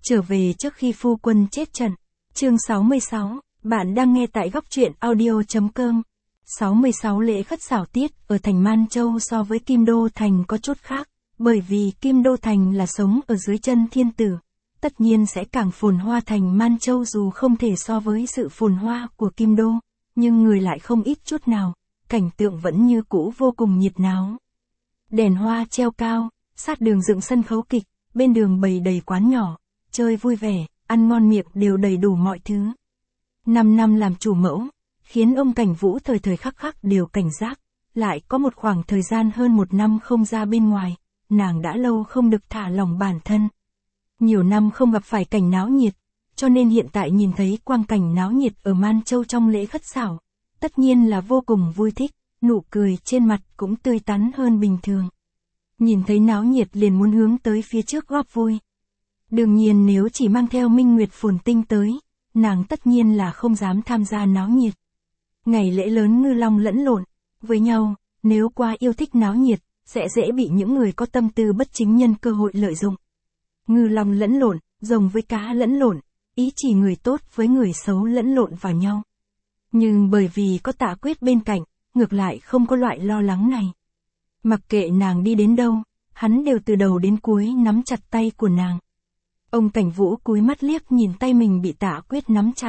Trở về trước khi phu quân chết trận. Chương 66, bạn đang nghe tại góc truyện audio.com. 66 Lễ khất xảo tiết ở thành Man Châu so với Kim Đô Thành có chút khác, bởi vì Kim Đô Thành là sống ở dưới chân thiên tử, tất nhiên sẽ càng phồn hoa. Thành Man Châu dù không thể so với sự phồn hoa của Kim Đô, nhưng người lại không ít chút nào, cảnh tượng vẫn như cũ vô cùng nhiệt náo. Đèn hoa treo cao, sát đường dựng sân khấu kịch, bên đường bày đầy quán nhỏ, chơi vui vẻ, ăn ngon miệng đều đầy đủ mọi thứ. 5 năm làm chủ mẫu, khiến ông Cảnh Vũ thời thời khắc khắc đều cảnh giác, lại có một khoảng thời gian hơn 1 năm không ra bên ngoài, nàng đã lâu không được thả lỏng bản thân. Nhiều năm không gặp phải cảnh náo nhiệt, cho nên hiện tại nhìn thấy quang cảnh náo nhiệt ở Man Châu trong lễ khất xảo, tất nhiên là vô cùng vui thích, nụ cười trên mặt cũng tươi tắn hơn bình thường. Nhìn thấy náo nhiệt liền muốn hướng tới phía trước góp vui. Đương nhiên nếu chỉ mang theo Minh Nguyệt Phồn Tinh tới, nàng tất nhiên là không dám tham gia náo nhiệt. Ngày lễ lớn ngư long lẫn lộn với nhau, nếu qua yêu thích náo nhiệt, sẽ dễ bị những người có tâm tư bất chính nhân cơ hội lợi dụng. Ngư long lẫn lộn, rồng với cá lẫn lộn, ý chỉ người tốt với người xấu lẫn lộn vào nhau. Nhưng bởi vì có Tạ Quyết bên cạnh, ngược lại không có loại lo lắng này. Mặc kệ nàng đi đến đâu, hắn đều từ đầu đến cuối nắm chặt tay của nàng. Ông Cảnh Vũ cúi mắt liếc nhìn tay mình bị Tạ Quyết nắm chặt.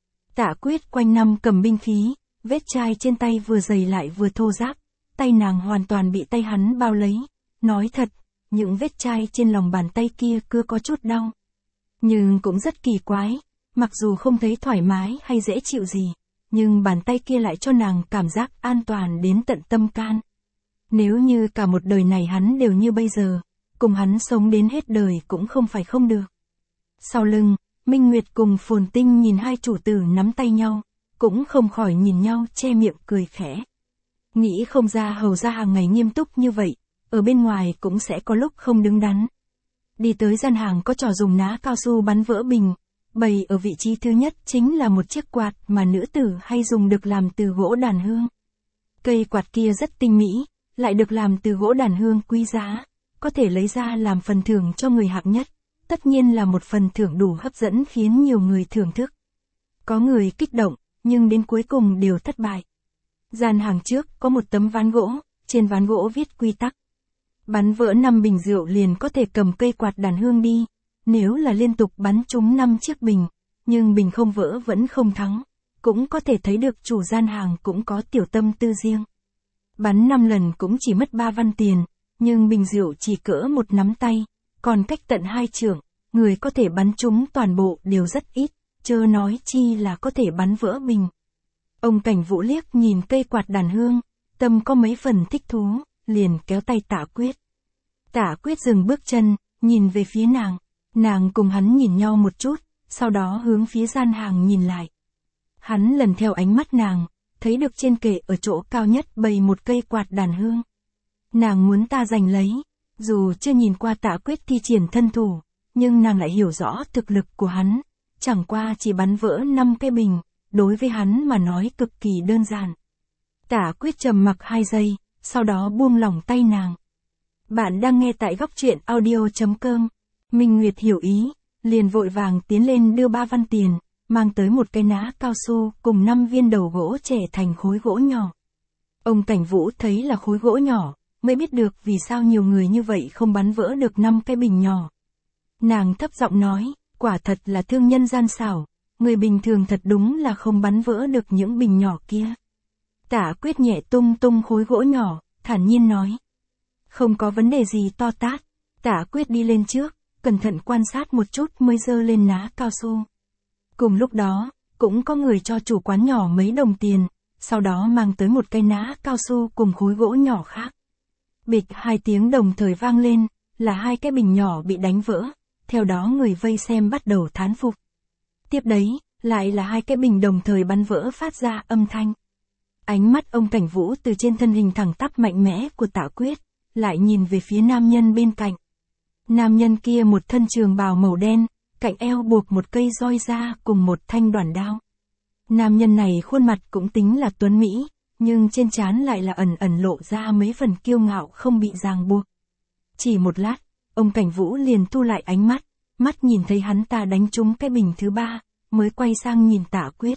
Tạ Quyết quanh năm cầm binh khí, vết chai trên tay vừa dày lại vừa thô ráp, tay nàng hoàn toàn bị tay hắn bao lấy. Nói thật, những vết chai trên lòng bàn tay kia cứ có chút đau. Nhưng cũng rất kỳ quái, mặc dù không thấy thoải mái hay dễ chịu gì, nhưng bàn tay kia lại cho nàng cảm giác an toàn đến tận tâm can. Nếu như cả một đời này hắn đều như bây giờ, cùng hắn sống đến hết đời cũng không phải không được. Sau lưng, Minh Nguyệt cùng Phồn Tinh nhìn hai chủ tử nắm tay nhau, cũng không khỏi nhìn nhau che miệng cười khẽ. Nghĩ không ra hầu ra hàng ngày nghiêm túc như vậy, ở bên ngoài cũng sẽ có lúc không đứng đắn. Đi tới gian hàng có trò dùng ná cao su bắn vỡ bình, bày ở vị trí thứ nhất chính là một chiếc quạt mà nữ tử hay dùng được làm từ gỗ đàn hương. Cây quạt kia rất tinh mỹ, lại được làm từ gỗ đàn hương quý giá, có thể lấy ra làm phần thưởng cho người hạng nhất, tất nhiên là một phần thưởng đủ hấp dẫn khiến nhiều người thưởng thức. Có người kích động, nhưng đến cuối cùng đều thất bại. Gian hàng trước có một tấm ván gỗ, trên ván gỗ viết quy tắc. Bắn vỡ 5 bình rượu liền có thể cầm cây quạt đàn hương đi, nếu là liên tục bắn trúng 5 chiếc bình, nhưng bình không vỡ vẫn không thắng, cũng có thể thấy được chủ gian hàng cũng có tiểu tâm tư riêng. Bắn 5 lần cũng chỉ mất 3 văn tiền, nhưng bình rượu chỉ cỡ một nắm tay, còn cách tận 2 trượng, người có thể bắn trúng toàn bộ đều rất ít, chớ nói chi là có thể bắn vỡ bình. Ông Cảnh Vũ liếc nhìn cây quạt đàn hương, tâm có mấy phần thích thú, liền kéo tay Tạ Quyết. Tạ Quyết dừng bước chân, nhìn về phía nàng cùng hắn nhìn nhau một chút, sau đó hướng phía gian hàng nhìn lại. Hắn lần theo ánh mắt nàng, thấy được trên kệ ở chỗ cao nhất bày một cây quạt đàn hương. Nàng muốn ta giành lấy, dù chưa nhìn qua Tạ Quyết thi triển thân thủ, nhưng nàng lại hiểu rõ thực lực của hắn, chẳng qua chỉ bắn vỡ 5 cái bình, đối với hắn mà nói cực kỳ đơn giản. Tạ Quyết trầm mặc 2 giây, sau đó buông lỏng tay nàng. Bạn đang nghe tại góc truyện audio.com. Minh Nguyệt hiểu ý, liền vội vàng tiến lên đưa 3 văn tiền, mang tới một cái ná cao su cùng 5 viên đầu gỗ trẻ thành khối gỗ nhỏ. Ông Cảnh Vũ thấy là khối gỗ nhỏ, mới biết được vì sao nhiều người như vậy không bắn vỡ được 5 cái bình nhỏ. Nàng thấp giọng nói, quả thật là thương nhân gian xảo, người bình thường thật đúng là không bắn vỡ được những bình nhỏ kia. Tạ Quyết nhẹ tung tung khối gỗ nhỏ, thản nhiên nói. Không có vấn đề gì to tát. Tạ Quyết đi lên trước, cẩn thận quan sát một chút mới giơ lên ná cao su. Cùng lúc đó, cũng có người cho chủ quán nhỏ mấy đồng tiền, sau đó mang tới một cây ná cao su cùng khối gỗ nhỏ khác. Bịch 2 tiếng đồng thời vang lên, là 2 cái bình nhỏ bị đánh vỡ, theo đó người vây xem bắt đầu thán phục. Tiếp đấy, lại là 2 cái bình đồng thời bắn vỡ phát ra âm thanh. Ánh mắt ông Cảnh Vũ từ trên thân hình thẳng tắp mạnh mẽ của Tạ Quyết, lại nhìn về phía nam nhân bên cạnh. Nam nhân kia một thân trường bào màu đen, cạnh eo buộc một cây roi da cùng một thanh đoản đao. Nam nhân này khuôn mặt cũng tính là tuấn mỹ, nhưng trên trán lại là ẩn ẩn lộ ra mấy phần kiêu ngạo không bị ràng buộc. Chỉ một lát, ông Cảnh Vũ liền thu lại ánh mắt, mắt nhìn thấy hắn ta đánh trúng cái bình thứ 3, mới quay sang nhìn Tạ Quyết.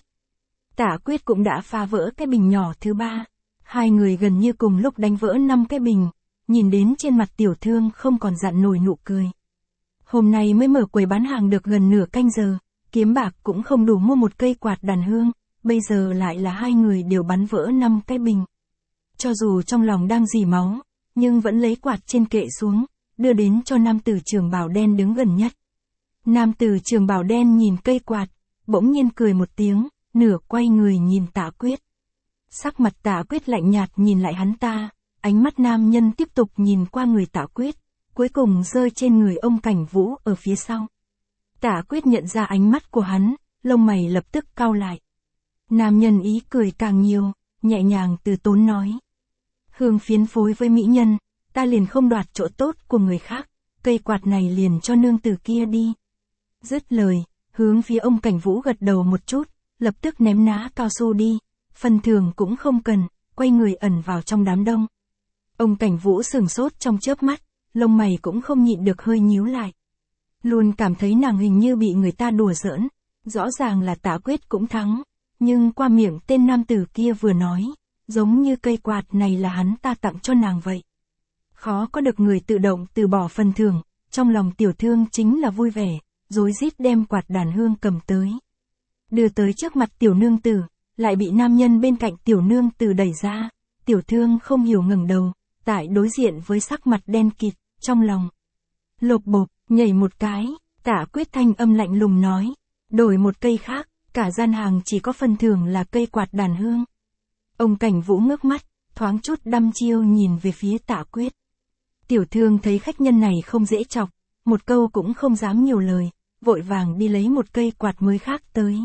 Tạ Quyết cũng đã phá vỡ cái bình nhỏ thứ 3. Hai người gần như cùng lúc đánh vỡ 5 cái bình, nhìn đến trên mặt Tiểu Thương không còn dặn nổi nụ cười. Hôm nay mới mở quầy bán hàng được gần nửa canh giờ, kiếm bạc cũng không đủ mua một cây quạt đàn hương, bây giờ lại là hai người đều bắn vỡ 5 cái bình. Cho dù trong lòng đang rỉ máu, nhưng vẫn lấy quạt trên kệ xuống, đưa đến cho nam tử trường bào đen đứng gần nhất. Nam tử trường bào đen nhìn cây quạt, bỗng nhiên cười một tiếng, nửa quay người nhìn Tạ Quyết. Sắc mặt Tạ Quyết lạnh nhạt nhìn lại hắn ta, ánh mắt nam nhân tiếp tục nhìn qua người Tạ Quyết, cuối cùng rơi trên người ông Cảnh Vũ ở phía sau. Tạ Quyết nhận ra ánh mắt của hắn, lông mày lập tức cau lại. Nam nhân ý cười càng nhiều, nhẹ nhàng từ tốn nói. Hương phiến phối với mỹ nhân, ta liền không đoạt chỗ tốt của người khác, cây quạt này liền cho nương tử kia đi. Dứt lời, hướng phía ông Cảnh Vũ gật đầu một chút, lập tức ném ná cao su đi, phần thưởng cũng không cần, quay người ẩn vào trong đám đông. Ông Cảnh Vũ sửng sốt trong chớp mắt, lông mày cũng không nhịn được hơi nhíu lại. Luôn cảm thấy nàng hình như bị người ta đùa giỡn, rõ ràng là Tạ Quyết cũng thắng, nhưng qua miệng tên nam tử kia vừa nói, giống như cây quạt này là hắn ta tặng cho nàng vậy. Khó có được người tự động từ bỏ phần thưởng, trong lòng Tiểu Thương chính là vui vẻ, rối rít đem quạt đàn hương cầm tới. Đưa tới trước mặt tiểu nương tử, lại bị nam nhân bên cạnh tiểu nương tử đẩy ra, Tiểu Thương không hiểu ngẩng đầu, tại đối diện với sắc mặt đen kịt, trong lòng lột bột, nhảy một cái, Tạ Quyết thanh âm lạnh lùng nói, đổi một cây khác, cả gian hàng chỉ có phần thưởng là cây quạt đàn hương. Ông Cảnh Vũ ngước mắt, thoáng chút đăm chiêu nhìn về phía Tạ Quyết. Tiểu Thương thấy khách nhân này không dễ chọc, một câu cũng không dám nhiều lời, vội vàng đi lấy một cây quạt mới khác tới.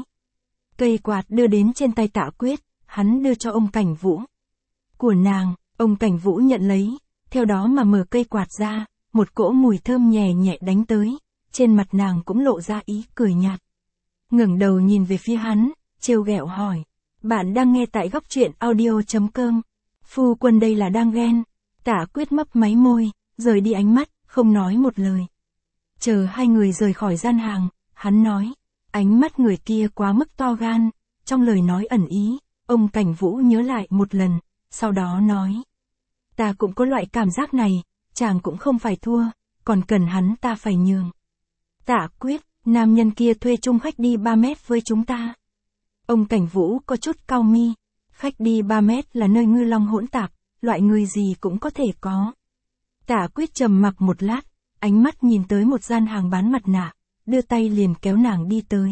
Cây quạt đưa đến trên tay Tạ Quyết, hắn đưa cho ông Cảnh Vũ. Của nàng, ông Cảnh Vũ nhận lấy, theo đó mà mở cây quạt ra, một cỗ mùi thơm nhẹ nhẹ đánh tới, trên mặt nàng cũng lộ ra ý cười nhạt. Ngẩng đầu nhìn về phía hắn, trêu ghẹo hỏi, bạn đang nghe tại góc truyện audio.com, phu quân đây là đang ghen. Tạ Quyết mấp máy môi, rời đi ánh mắt, không nói một lời. Chờ hai người rời khỏi gian hàng, hắn nói, ánh mắt người kia quá mức to gan, trong lời nói ẩn ý, ông Cảnh Vũ nhớ lại một lần, sau đó nói, ta cũng có loại cảm giác này, chàng cũng không phải thua, còn cần hắn ta phải nhường. Tạ Quyết, nam nhân kia thuê chung khách đi 3 mét với chúng ta. Ông Cảnh Vũ có chút cau mi, khách đi 3 mét là nơi ngư long hỗn tạp, loại người gì cũng có thể có. Tạ Quyết trầm mặc một lát, ánh mắt nhìn tới một gian hàng bán mặt nạ, đưa tay liền kéo nàng đi tới.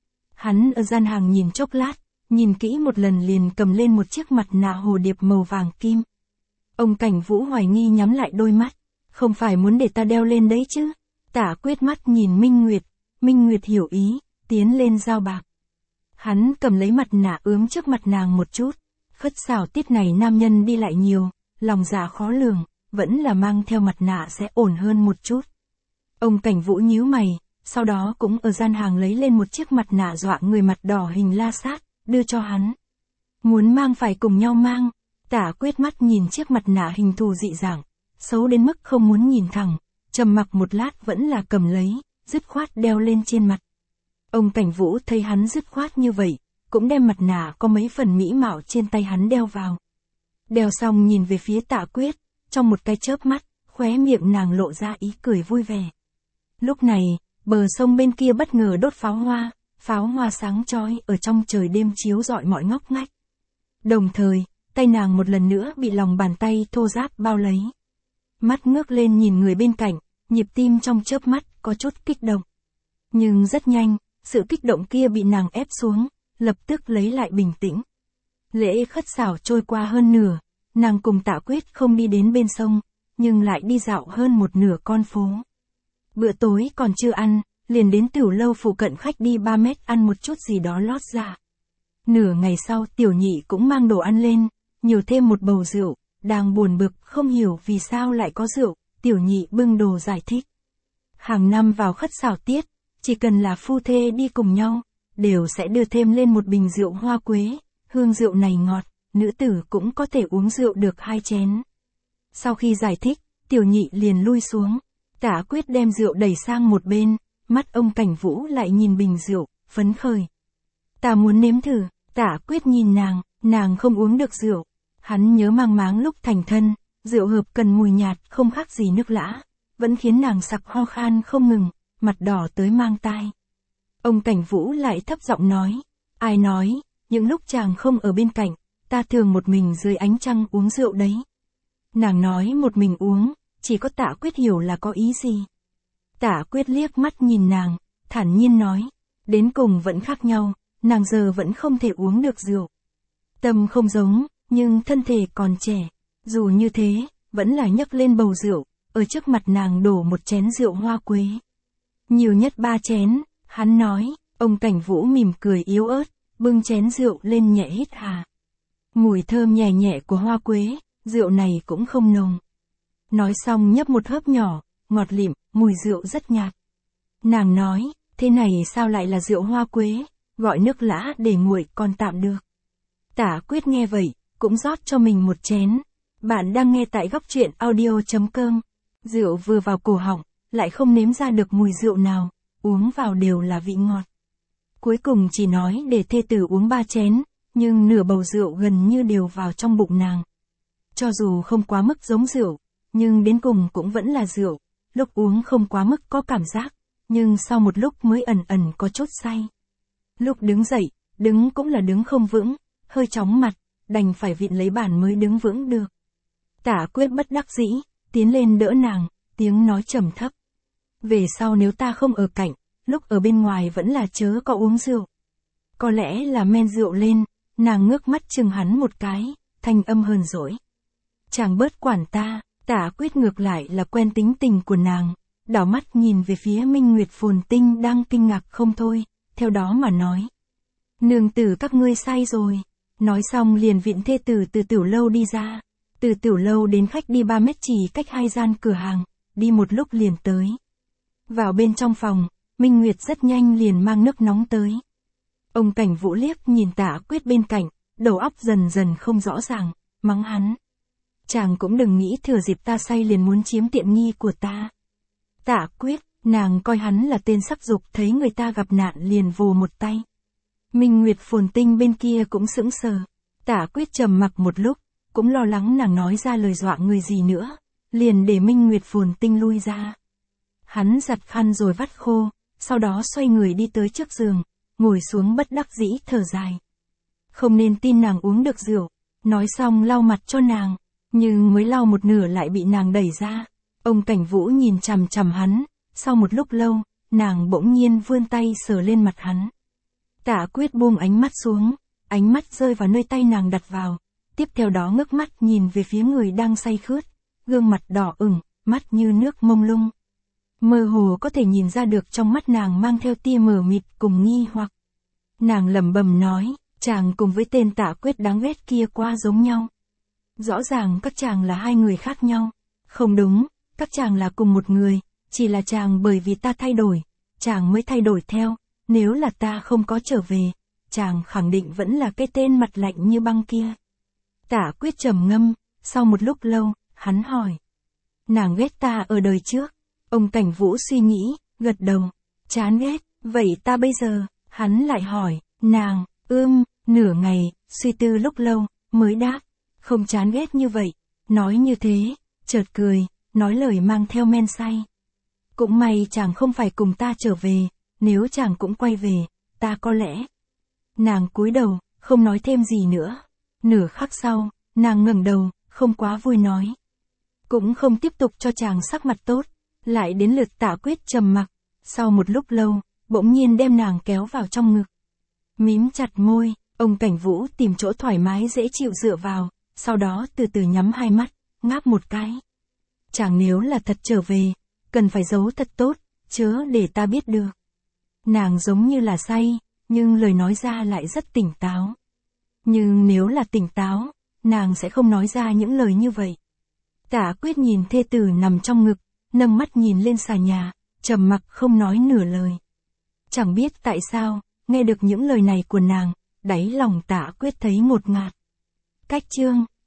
Hắn ở gian hàng nhìn chốc lát, nhìn kỹ một lần liền cầm lên một chiếc mặt nạ hồ điệp màu vàng kim. Ông Cảnh Vũ hoài nghi nhắm lại đôi mắt, không phải muốn để ta đeo lên đấy chứ. Tạ Quyết mắt nhìn Minh Nguyệt hiểu ý, tiến lên giao bạc. Hắn cầm lấy mặt nạ ướm trước mặt nàng một chút, khất xảo tiết này nam nhân đi lại nhiều, lòng dạ khó lường, vẫn là mang theo mặt nạ sẽ ổn hơn một chút. Ông Cảnh Vũ nhíu mày, sau đó cũng ở gian hàng lấy lên một chiếc mặt nạ dọa người mặt đỏ hình la sát, đưa cho hắn. Muốn mang phải cùng nhau mang. Tạ Quyết mắt nhìn chiếc mặt nạ hình thù dị dạng, xấu đến mức không muốn nhìn thẳng, trầm mặc một lát vẫn là cầm lấy, dứt khoát đeo lên trên mặt. Ông Cảnh Vũ thấy hắn dứt khoát như vậy, cũng đem mặt nạ có mấy phần mỹ mạo trên tay hắn đeo vào. Đeo xong nhìn về phía Tạ Quyết, trong một cái chớp mắt, khóe miệng nàng lộ ra ý cười vui vẻ. Lúc này, bờ sông bên kia bất ngờ đốt pháo hoa sáng chói ở trong trời đêm chiếu rọi mọi ngóc ngách. Đồng thời, tay nàng một lần nữa bị lòng bàn tay thô ráp bao lấy. Mắt ngước lên nhìn người bên cạnh, nhịp tim trong chớp mắt có chút kích động. Nhưng rất nhanh, sự kích động kia bị nàng ép xuống, lập tức lấy lại bình tĩnh. Lễ khất xảo trôi qua hơn nửa, nàng cùng Tạ Quyết không đi đến bên sông, nhưng lại đi dạo hơn một nửa con phố. Bữa tối còn chưa ăn, liền đến tiểu lâu phụ cận khách đi 3 mét ăn một chút gì đó lót dạ. Nửa ngày sau Tiểu Nhị cũng mang đồ ăn lên, nhiều thêm một bầu rượu, đang buồn bực không hiểu vì sao lại có rượu, Tiểu Nhị bưng đồ giải thích. Hàng năm vào khất xảo tiết, chỉ cần là phu thê đi cùng nhau, đều sẽ đưa thêm lên một bình rượu hoa quế, hương rượu này ngọt, nữ tử cũng có thể uống rượu được 2 chén. Sau khi giải thích, Tiểu Nhị liền lui xuống, Tạ Quyết đem rượu đẩy sang một bên, mắt ông Cảnh Vũ lại nhìn bình rượu, phấn khởi. Ta muốn nếm thử. Tả Quyết nhìn nàng không uống được rượu. Hắn nhớ mang máng lúc thành thân, rượu hợp cần mùi nhạt không khác gì nước lã, vẫn khiến nàng sặc ho khan không ngừng, mặt đỏ tới mang tai. Ông Cảnh Vũ lại thấp giọng nói, ai nói, những lúc chàng không ở bên cạnh, ta thường một mình dưới ánh trăng uống rượu đấy. Nàng nói một mình uống, chỉ có Tả Quyết hiểu là có ý gì. Tả Quyết liếc mắt nhìn nàng, thản nhiên nói, đến cùng vẫn khác nhau, nàng giờ vẫn không thể uống được rượu. Tâm không giống, nhưng thân thể còn trẻ, dù như thế, vẫn là nhấc lên bầu rượu, ở trước mặt nàng đổ một chén rượu hoa quế. Nhiều nhất 3 chén, hắn nói, ông Cảnh Vũ mỉm cười yếu ớt, bưng chén rượu lên nhẹ hít hà. Mùi thơm nhẹ nhẹ của hoa quế, rượu này cũng không nồng. Nói xong nhấp một hớp nhỏ, ngọt lịm, mùi rượu rất nhạt. Nàng nói, thế này sao lại là rượu hoa quế, gọi nước lã để nguội còn tạm được. Tả Quyết nghe vậy, cũng rót cho mình một chén. Bạn đang nghe tại góc truyện audio.com. Rượu vừa vào cổ họng, lại không nếm ra được mùi rượu nào, uống vào đều là vị ngọt. Cuối cùng chỉ nói để thê tử uống 3 chén, nhưng nửa bầu rượu gần như đều vào trong bụng nàng. Cho dù không quá mức giống rượu, nhưng đến cùng cũng vẫn là rượu, lúc uống không quá mức có cảm giác, nhưng sau một lúc mới ẩn ẩn có chút say. Lúc đứng dậy, đứng cũng là đứng không vững, hơi chóng mặt, đành phải vịn lấy bàn mới đứng vững được. Tả Quyết bất đắc dĩ, tiến lên đỡ nàng, tiếng nói trầm thấp. Về sau nếu ta không ở cạnh, lúc ở bên ngoài vẫn là chớ có uống rượu. Có lẽ là men rượu lên, nàng ngước mắt chừng hắn một cái, thanh âm hờn dỗi. Chàng bớt quản ta. Tả Quyết ngược lại là quen tính tình của nàng, đảo mắt nhìn về phía Minh Nguyệt Phồn Tinh đang kinh ngạc không thôi, theo đó mà nói. Nương tử các ngươi say rồi. Nói xong liền vịn thê tử từ tiểu lâu đi ra. Từ tiểu lâu đến khách đi 3 mét chỉ cách 2 gian cửa hàng, đi một lúc liền tới. Vào bên trong phòng, Minh Nguyệt rất nhanh liền mang nước nóng tới. Ông Cảnh Vũ liếc nhìn Tả Quyết bên cạnh, đầu óc dần dần không rõ ràng, mắng hắn. Chàng cũng đừng nghĩ thừa dịp ta say liền muốn chiếm tiện nghi của ta. Tả Quyết, nàng coi hắn là tên sắc dục, thấy người ta gặp nạn liền vồ một tay. Minh Nguyệt Phồn Tinh bên kia cũng sững sờ. Tả Quyết trầm mặc một lúc, cũng lo lắng nàng nói ra lời dọa người gì nữa, liền để Minh Nguyệt Phồn Tinh lui ra. Hắn giặt khăn rồi vắt khô, sau đó xoay người đi tới trước giường, ngồi xuống bất đắc dĩ thở dài. Không nên tin nàng uống được rượu, nói xong lau mặt cho nàng, nhưng mới lau một nửa lại bị nàng đẩy ra. Ông Cảnh Vũ nhìn chằm chằm hắn, sau một lúc lâu, nàng bỗng nhiên vươn tay sờ lên mặt hắn. Tả Quyết buông ánh mắt xuống, ánh mắt rơi vào nơi tay nàng đặt vào, tiếp theo đó ngước mắt nhìn về phía người đang say khướt, gương mặt đỏ ửng, mắt như nước mông lung. Mơ hồ có thể nhìn ra được trong mắt nàng mang theo tia mờ mịt cùng nghi hoặc. Nàng lẩm bẩm nói, chàng cùng với tên Tả Quyết đáng ghét kia quá giống nhau. Rõ ràng các chàng là hai người khác nhau. Không đúng, các chàng là cùng một người, chỉ là chàng bởi vì ta thay đổi, chàng mới thay đổi theo, nếu là ta không có trở về, chàng khẳng định vẫn là cái tên mặt lạnh như băng kia. Tả Quyết trầm ngâm, sau một lúc lâu, hắn hỏi. Nàng ghét ta ở đời trước. Ông Cảnh Vũ suy nghĩ, gật đầu. Chán ghét, vậy ta bây giờ, hắn lại hỏi, nàng, nửa ngày, suy tư lúc lâu, mới đáp. Không chán ghét như vậy. Nói như thế, chợt cười, nói lời mang theo men say. Cũng may chàng không phải cùng ta trở về, nếu chàng cũng quay về, ta có lẽ. Nàng cúi đầu, không nói thêm gì nữa. Nửa khắc sau, nàng ngẩng đầu, không quá vui nói. Cũng không tiếp tục cho chàng sắc mặt tốt, lại đến lượt Tả Quyết trầm mặc. Sau một lúc lâu, bỗng nhiên đem nàng kéo vào trong ngực. Mím chặt môi, ông Cảnh Vũ tìm chỗ thoải mái dễ chịu dựa vào, sau đó từ từ nhắm hai mắt, ngáp một cái. Chàng nếu là thật trở về, cần phải giấu thật tốt, chớ để ta biết được. Nàng giống như là say, nhưng lời nói ra lại rất tỉnh táo. Nhưng nếu là tỉnh táo, nàng sẽ không nói ra những lời như vậy. Tả Quyết nhìn thê tử nằm trong ngực, nâng mắt nhìn lên xà nhà, trầm mặc không nói nửa lời. Chẳng biết tại sao, nghe được những lời này của nàng, đáy lòng Tả Quyết thấy ngột ngạt. Cách chương